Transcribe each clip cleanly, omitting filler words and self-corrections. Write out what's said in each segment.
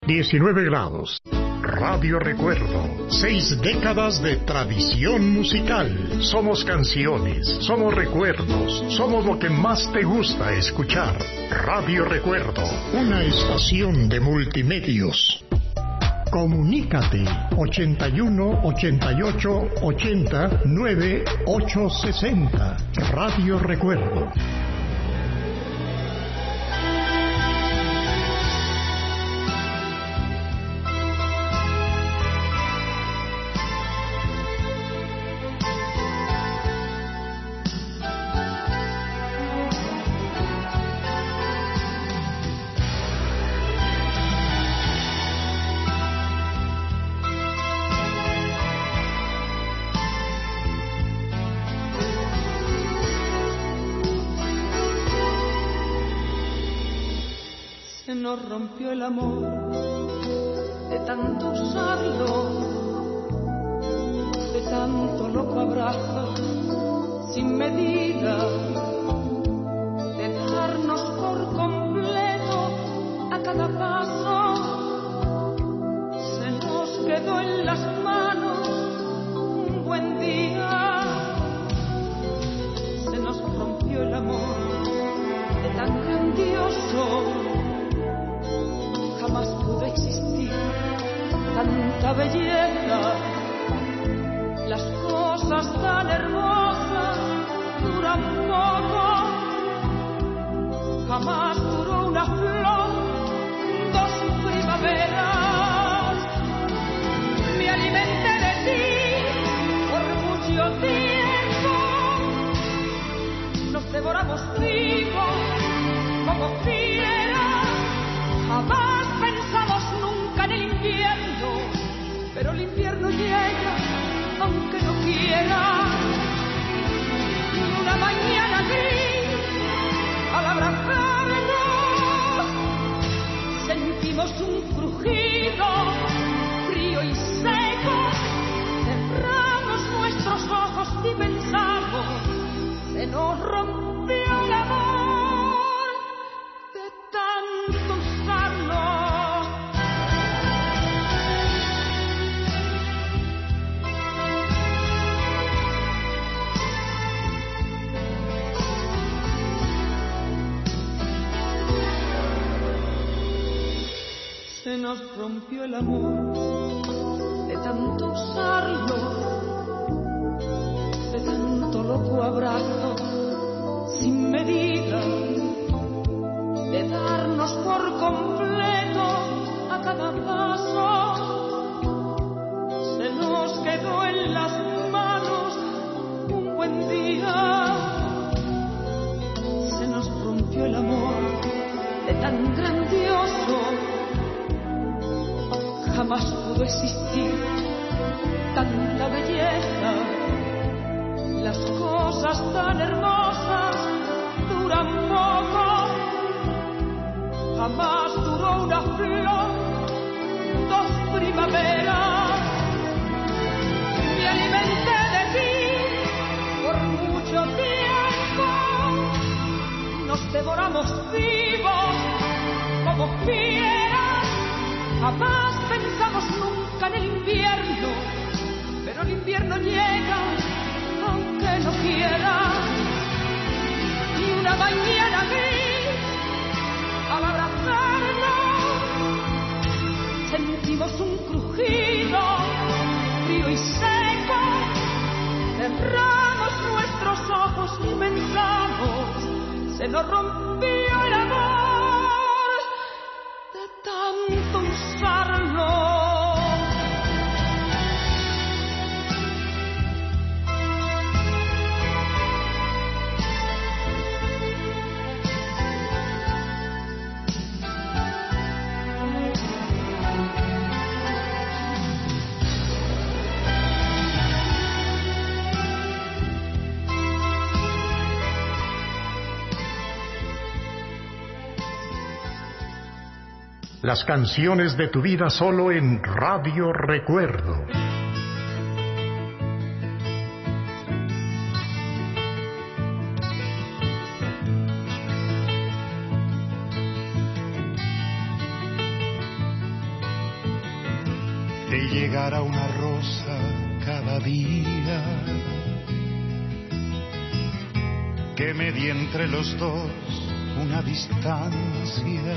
19 grados. Radio Recuerdo. 6 décadas de tradición musical. Somos canciones, somos recuerdos, somos lo que más te gusta escuchar. Radio Recuerdo, una estación de multimedios. Comunícate 81 88 80 9860. Radio Recuerdo. Nos rompió el amor de tanto usarlo, de tanto loco abrazo sin medida, de darnos por completo a cada paso. Se nos quedó en las manos un buen día, se nos rompió el amor de tan grandioso. Jamás pudo existir tanta belleza, las cosas tan hermosas duran poco. Jamás duró una flor, 2 primaveras. Me alimenté de ti por mucho tiempo, nos devoramos vivos como fieras. Jamás pensamos nunca en el invierno, pero el invierno llega aunque no quiera. Y una mañana gris, al abrazarnos, sentimos un crujido frío y seco. Cerramos nuestros ojos y pensamos, se nos rompió el amor de tanto usarlo. Se nos rompió el amor de tanto usarlo, de tanto loco abrazo sin medida, de darnos por completo a cada paso. Se nos quedó en las manos un buen día, se nos rompió el amor de tan grandioso. Jamás pudo existir tanta belleza, las cosas tan hermosas duran poco. Jamás duró una flor, 2 primaveras. Me alimenté de ti por mucho tiempo, nos devoramos vivos como fieras. Jamás pensamos nunca en el invierno, pero el invierno llega aunque no quiera. Y una mañana gris, al abrazarnos, sentimos un crujido frío y seco. Cerramos nuestros ojos y pensamos, se nos rompió el amor de tanto usarlo. Las canciones de tu vida solo en Radio Recuerdo. te llegará una rosa cada día, que medie entre los dos una distancia,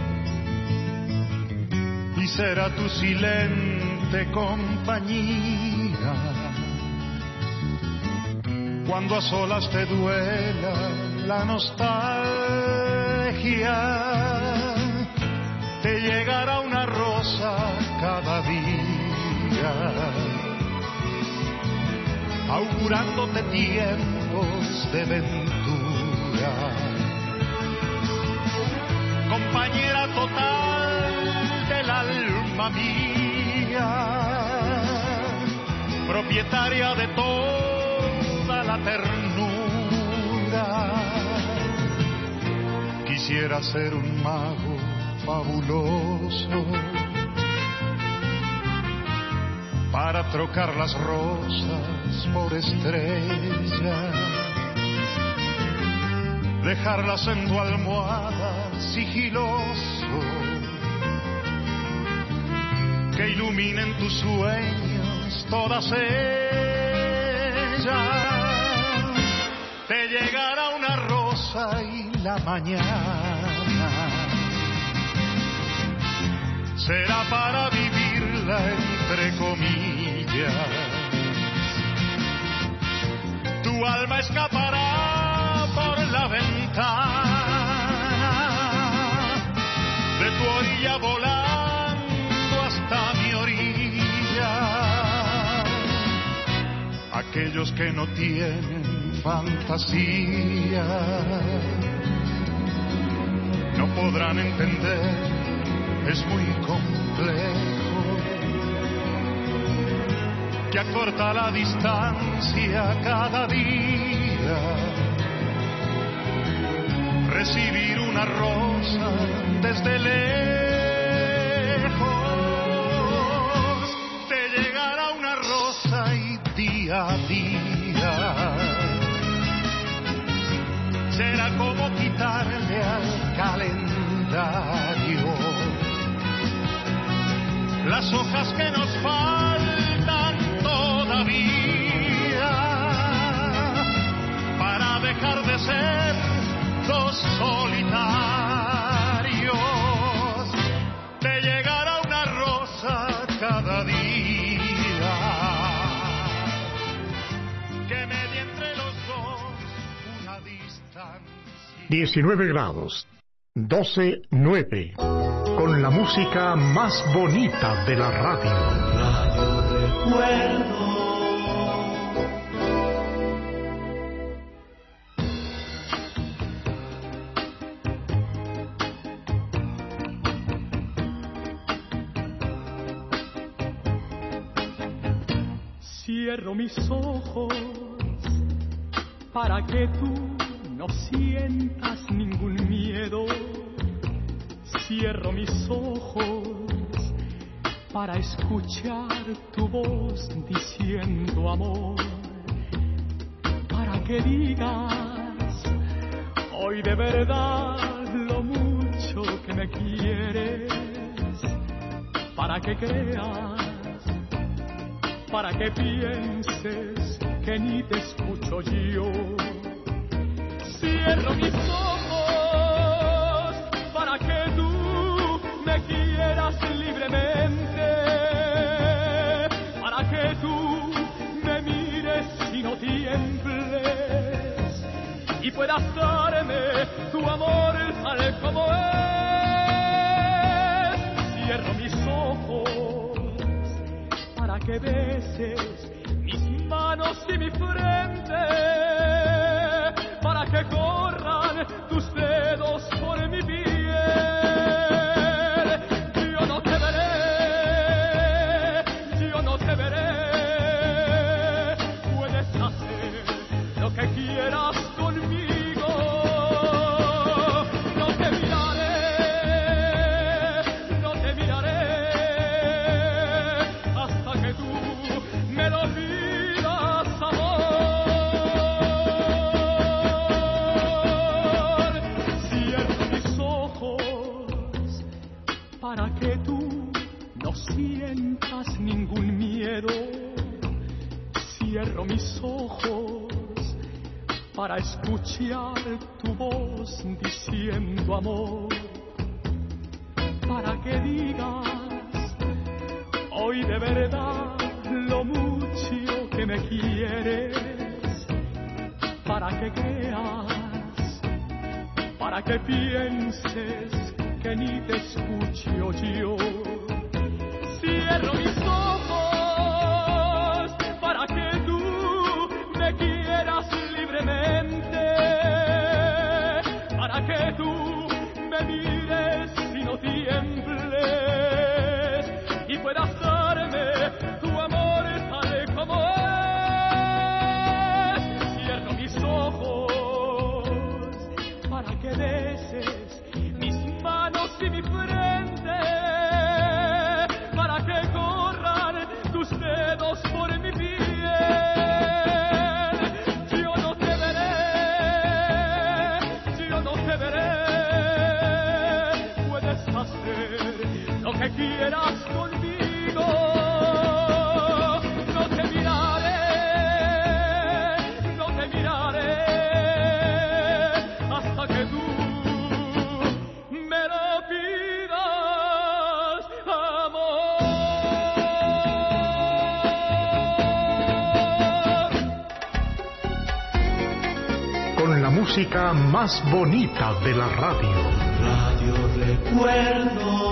y será tu silente compañía cuando a solas te duela la nostalgia. Te llegará una rosa cada día, augurándote tiempos de ventura, compañera total del alma mía, propietaria de toda la ternura. Quisiera ser un mago fabuloso para trocar las rosas por estrellas, dejarlas en tu almohada sigiloso, que iluminen tus sueños todas ellas. Te llegará una rosa y la mañana será para vivirla entre comillas. Tu alma escapará por la ventana de tu orilla, volando hasta mi orilla. Aquellos que no tienen fantasía no podrán entender, es muy complejo, que acorta la distancia cada día. Recibir una rosa desde lejos, te llegará una rosa y día a día será como quitarle al calendario las hojas que nos faltan todavía para dejar de ser dos solitarios. Te llegará una rosa cada día que medie entre los dos una distancia. 19 grados, 12:09. Con la música más bonita de la radio. Radio Recuerdo. Cierro mis ojos para que tú no sientas ningún miedo. Cierro mis ojos para escuchar tu voz diciendo amor, para que digas hoy de verdad lo mucho que me quieres, para que creas, para que pienses que ni te escucho yo. Cierro mis ojos para que tú me quieras libremente, para que tú me mires y no tiembles y puedas darme tu amor tal como es. Cierro mis ojos para que beses mis manos y mi frente, para que corran tus dedos por mi piel. Yo no te veré, yo no te veré. Puedes hacer lo que quieras conmigo. No te miraré, no te miraré hasta que tú me lo pidas, amor. sientas ningún miedo. Cierro mis ojos para escuchar tu voz diciendo amor, para que digas hoy de verdad lo mucho que me quieres, para que creas, para que pienses que ni te escucho yo. Cierro mis ojos para que tú me quieras libremente, para que tú me mires y no tiembles y puedas darme tu amor tal como es. Cierro mis ojos para que beses mis manos y mi frente, para que corran tus dedos por mi piel. Yo no te veré, yo no te veré. Puedes hacer lo que quieras conmigo. No te miraré, no te miraré hasta que tú me lo pidas, amor. Con la música más bonita de la radio. Radio Recuerdo.